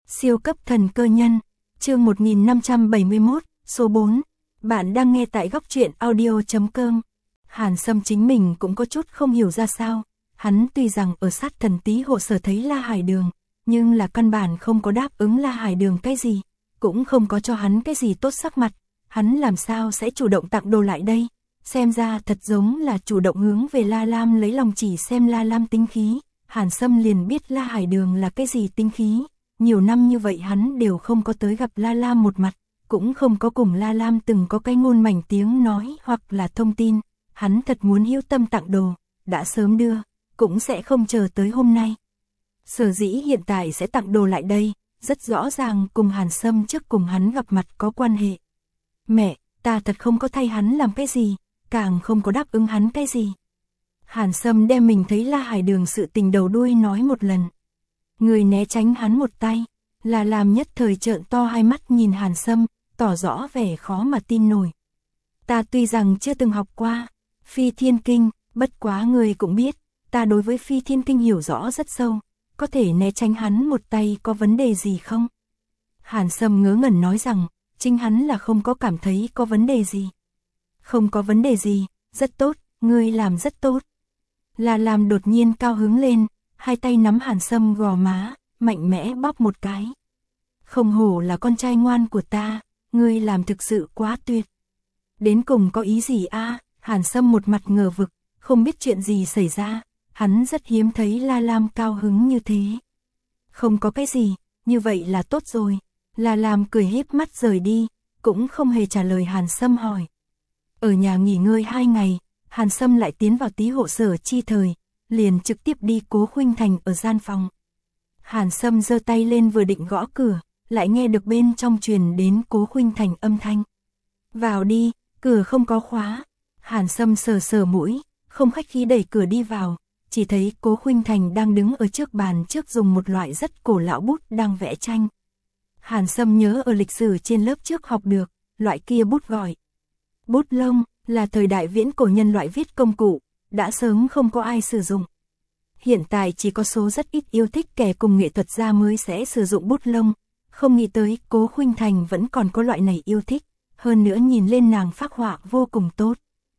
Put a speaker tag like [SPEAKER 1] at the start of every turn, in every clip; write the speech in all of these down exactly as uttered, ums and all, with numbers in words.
[SPEAKER 1] Siêu cấp thần cơ nhân, chương một nghìn năm trăm bảy mươi mốt, số bốn. Bạn đang nghe tại góc truyện audio chấm com. Hàn Sâm chính mình cũng có chút không hiểu ra sao. Hắn tuy rằng ở sát thần tí hộ sở thấy La Hải Đường, nhưng là căn bản không có đáp ứng La Hải Đường cái gì, cũng không có cho hắn cái gì tốt sắc mặt. Hắn làm sao sẽ chủ động tặng đồ lại đây? Xem ra thật giống là chủ động hướng về La Lam lấy lòng, chỉ xem La Lam tính khí. Hàn Sâm liền biết La Hải Đường là cái gì tính khí. Nhiều năm như vậy hắn đều không có tới gặp La Lam một mặt, cũng không có cùng La Lam từng có cái ngôn mảnh tiếng nói hoặc là thông tin. Hắn thật muốn hữu tâm tặng đồ, đã sớm đưa, cũng sẽ không chờ tới hôm nay. Sở dĩ hiện tại sẽ tặng đồ lại đây, rất rõ ràng cùng Hàn Sâm trước cùng hắn gặp mặt có quan hệ. Mẹ, ta thật không có thay hắn làm cái gì, càng không có đáp ứng hắn cái gì. Hàn Sâm đem mình thấy La Hải Đường sự tình đầu đuôi nói một lần. Người né tránh hắn một tay, là làm nhất thời trợn to hai mắt nhìn Hàn Sâm, tỏ rõ vẻ khó mà tin nổi. Ta tuy rằng chưa từng học qua Phi Thiên Kinh, bất quá người cũng biết, ta đối với Phi Thiên Kinh hiểu rõ rất sâu, có thể né tránh hắn một tay có vấn đề gì không? Hàn Sâm ngớ ngẩn nói rằng, chính hắn là không có cảm thấy có vấn đề gì. Không có vấn đề gì, rất tốt, ngươi làm rất tốt. Là làm đột nhiên cao hứng lên, hai tay nắm Hàn Sâm gò má, mạnh mẽ bóp một cái. Không hổ là con trai ngoan của ta, ngươi làm thực sự quá tuyệt. Đến cùng có ý gì a? À? Hàn Sâm một mặt ngờ vực, không biết chuyện gì xảy ra, hắn rất hiếm thấy La Lam cao hứng như thế. Không có cái gì, như vậy là tốt rồi. La Lam cười híp mắt rời đi, cũng không hề trả lời Hàn Sâm hỏi. Ở nhà nghỉ ngơi hai ngày, Hàn Sâm lại tiến vào tí hộ sở chi thời, liền trực tiếp đi Cố Khuynh Thành ở gian phòng. Hàn Sâm giơ tay lên vừa định gõ cửa, lại nghe được bên trong truyền đến Cố Khuynh Thành âm thanh. Vào đi, cửa không có khóa. Hàn Sâm sờ sờ mũi, không khách khí đẩy cửa đi vào, chỉ thấy Cố Khuynh Thành đang đứng ở trước bàn trước dùng một loại rất cổ lão bút đang vẽ tranh. Hàn Sâm nhớ ở lịch sử trên lớp trước học được, loại kia bút gọi bút lông, là thời đại viễn cổ nhân loại viết công cụ, đã sớm không có ai sử dụng. Hiện tại chỉ có số rất ít yêu thích kẻ cùng nghệ thuật gia mới sẽ sử dụng bút lông, không nghĩ tới Cố Khuynh Thành vẫn còn có loại này yêu thích, hơn nữa nhìn lên nàng phác họa vô cùng tốt.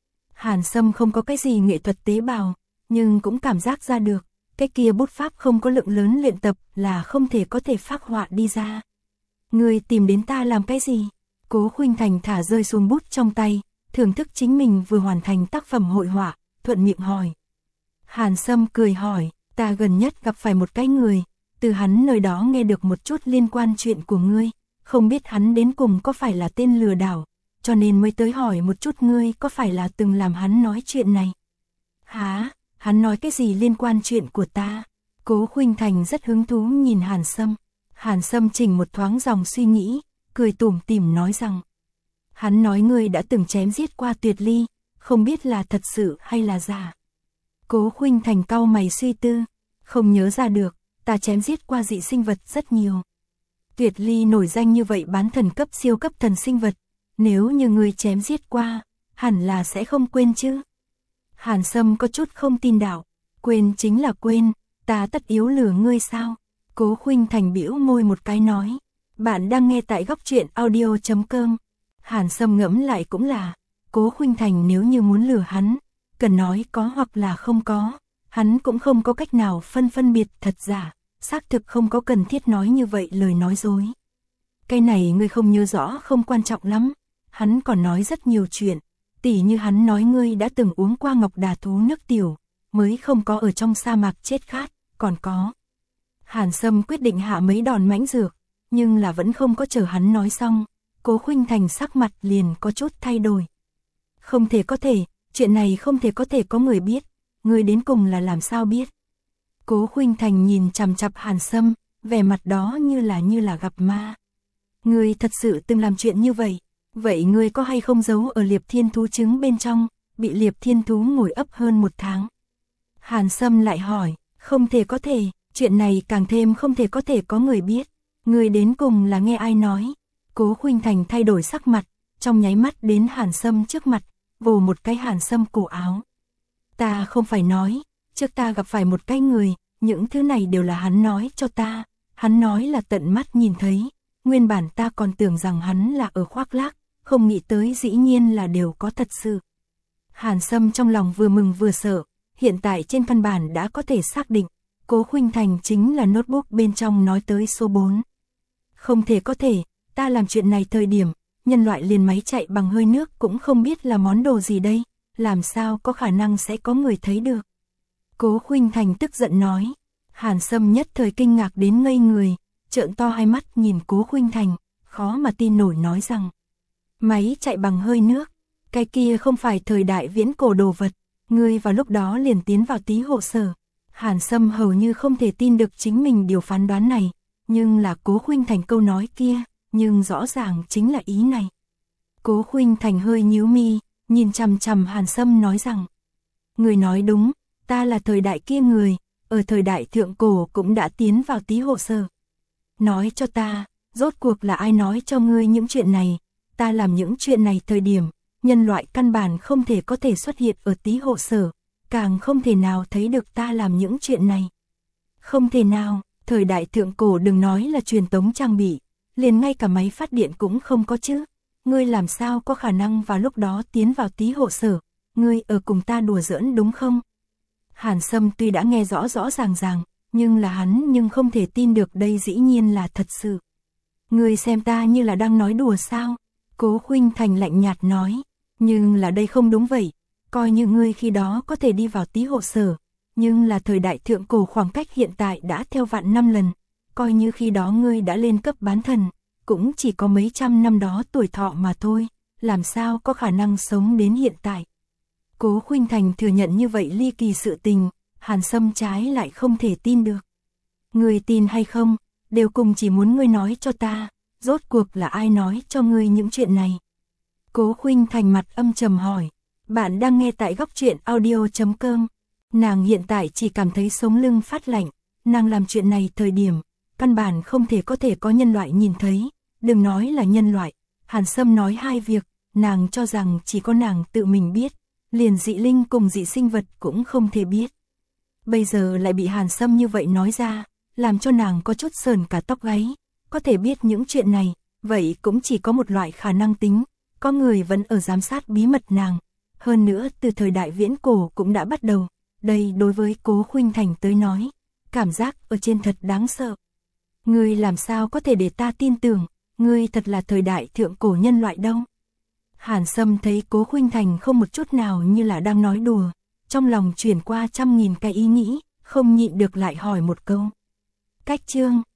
[SPEAKER 1] Hàn Sâm không có cái gì nghệ thuật tế bào, nhưng cũng cảm giác ra được, cái kia bút pháp không có lượng lớn luyện tập là không thể có thể phác họa đi ra. Người tìm đến ta làm cái gì? Cố Khuynh Thành thả rơi xuống bút trong tay, thưởng thức chính mình vừa hoàn thành tác phẩm hội họa, thuận miệng hỏi. Hàn Sâm cười hỏi, ta gần nhất gặp phải một cái người, từ hắn nơi đó nghe được một chút liên quan chuyện của ngươi, không biết hắn đến cùng có phải là tên lừa đảo, cho nên mới tới hỏi một chút ngươi có phải là từng làm hắn nói chuyện này. Hả, hắn nói cái gì liên quan chuyện của ta? Cố Khuynh Thành rất hứng thú nhìn Hàn Sâm. Hàn Sâm chỉnh một thoáng dòng suy nghĩ, cười tủm tỉm nói rằng, hắn nói ngươi đã từng chém giết qua Tuyệt Ly, không biết là thật sự hay là giả. Cố Khuynh Thành cau mày suy tư, không nhớ ra được, ta chém giết qua dị sinh vật rất nhiều. Tuyệt Ly nổi danh như vậy bán thần cấp siêu cấp thần sinh vật, nếu như ngươi chém giết qua, hẳn là sẽ không quên chứ. Hàn Sâm có chút không tin đạo, quên chính là quên, ta tất yếu lừa ngươi sao? Cố Khuynh Thành bĩu môi một cái nói, bạn đang nghe tại góc truyện audio chấm com. Hàn Sâm ngẫm lại cũng là, Cố Khuynh Thành nếu như muốn lừa hắn, cần nói có hoặc là không có, hắn cũng không có cách nào phân phân biệt thật giả, xác thực không có cần thiết nói như vậy lời nói dối. Cái này ngươi không nhớ rõ không quan trọng lắm, hắn còn nói rất nhiều chuyện, tỉ như hắn nói ngươi đã từng uống qua ngọc đà thú nước tiểu, mới không có ở trong sa mạc chết khát, còn có. Hàn Sâm quyết định hạ mấy đòn mãnh dược, nhưng là vẫn không có chờ hắn nói xong, Cố Khuynh Thành sắc mặt liền có chút thay đổi. Không thể có thể, chuyện này không thể có thể có người biết, người đến cùng là làm sao biết. Cố Khuynh Thành nhìn chằm chằm Hàn Sâm, vẻ mặt đó như là như là gặp ma. Ngươi thật sự từng làm chuyện như vậy, vậy ngươi có hay không giấu ở Liệp Thiên Thú trứng bên trong, bị Liệp Thiên Thú ngồi ấp hơn một tháng? Hàn Sâm lại hỏi, không thể có thể, chuyện này càng thêm không thể có thể có người biết, ngươi đến cùng là nghe ai nói? Cố Khuynh Thành thay đổi sắc mặt, trong nháy mắt đến Hàn Sâm trước mặt, vồ một cái Hàn Sâm cổ áo. Ta không phải nói, trước ta gặp phải một cái người, những thứ này đều là hắn nói cho ta. Hắn nói là tận mắt nhìn thấy, nguyên bản ta còn tưởng rằng hắn là ở khoác lác, không nghĩ tới dĩ nhiên là đều có thật sự. Hàn Sâm trong lòng vừa mừng vừa sợ, hiện tại trên căn bản đã có thể xác định, Cố Khuynh Thành chính là notebook bên trong nói tới số bốn. Không thể có thể, ta làm chuyện này thời điểm, nhân loại liền máy chạy bằng hơi nước cũng không biết là món đồ gì đây, làm sao có khả năng sẽ có người thấy được. Cố Khuynh Thành tức giận nói, Hàn Sâm nhất thời kinh ngạc đến ngây người, trợn to hai mắt nhìn Cố Khuynh Thành, khó mà tin nổi nói rằng, máy chạy bằng hơi nước, cái kia không phải thời đại viễn cổ đồ vật, ngươi vào lúc đó liền tiến vào tí hộ sở. Hàn Sâm hầu như không thể tin được chính mình điều phán đoán này, nhưng là Cố Khuynh Thành câu nói kia, nhưng rõ ràng chính là ý này. Cố Khuynh Thành hơi nhíu mi, nhìn chằm chằm Hàn Sâm nói rằng, người nói đúng, ta là thời đại kia người, ở thời đại thượng cổ cũng đã tiến vào tí hộ sở. Nói cho ta, rốt cuộc là ai nói cho ngươi những chuyện này, ta làm những chuyện này thời điểm, nhân loại căn bản không thể có thể xuất hiện ở tí hộ sở, càng không thể nào thấy được ta làm những chuyện này. Không thể nào, thời đại thượng cổ đừng nói là truyền tống trang bị, liền ngay cả máy phát điện cũng không có chứ. Ngươi làm sao có khả năng vào lúc đó tiến vào tí hộ sở, ngươi ở cùng ta đùa giỡn đúng không? Hàn Sâm tuy đã nghe rõ rõ ràng ràng, nhưng là hắn nhưng không thể tin được đây dĩ nhiên là thật sự. Ngươi xem ta như là đang nói đùa sao? Cố Khuynh Thành lạnh nhạt nói, nhưng là đây không đúng vậy, coi như ngươi khi đó có thể đi vào tí hộ sở, nhưng là thời đại thượng cổ khoảng cách hiện tại đã theo vạn năm lần, coi như khi đó ngươi đã lên cấp bán thần, cũng chỉ có mấy trăm năm đó tuổi thọ mà thôi, làm sao có khả năng sống đến hiện tại. Cố Khuynh Thành thừa nhận như vậy ly kỳ sự tình, Hàn Sâm trái lại không thể tin được. Ngươi tin hay không, đều cùng chỉ muốn ngươi nói cho ta, rốt cuộc là ai nói cho ngươi những chuyện này. Cố Khuynh Thành mặt âm trầm hỏi, bạn đang nghe tại góc truyện audio chấm com. Nàng hiện tại chỉ cảm thấy sống lưng phát lạnh, nàng làm chuyện này thời điểm, căn bản không thể có thể có nhân loại nhìn thấy, đừng nói là nhân loại. Hàn Sâm nói hai việc, nàng cho rằng chỉ có nàng tự mình biết, liền dị linh cùng dị sinh vật cũng không thể biết. Bây giờ lại bị Hàn Sâm như vậy nói ra, làm cho nàng có chút sờn cả tóc gáy, có thể biết những chuyện này, vậy cũng chỉ có một loại khả năng tính, có người vẫn ở giám sát bí mật nàng, hơn nữa từ thời đại viễn cổ cũng đã bắt đầu, đây đối với Cố Khuynh Thành tới nói, cảm giác ở trên thật đáng sợ. Ngươi làm sao có thể để ta tin tưởng, ngươi thật là thời đại thượng cổ nhân loại đâu. Hàn Sâm thấy Cố Khuynh Thành không một chút nào như là đang nói đùa, trong lòng chuyển qua trăm nghìn cái ý nghĩ, không nhịn được lại hỏi một câu. Cách chương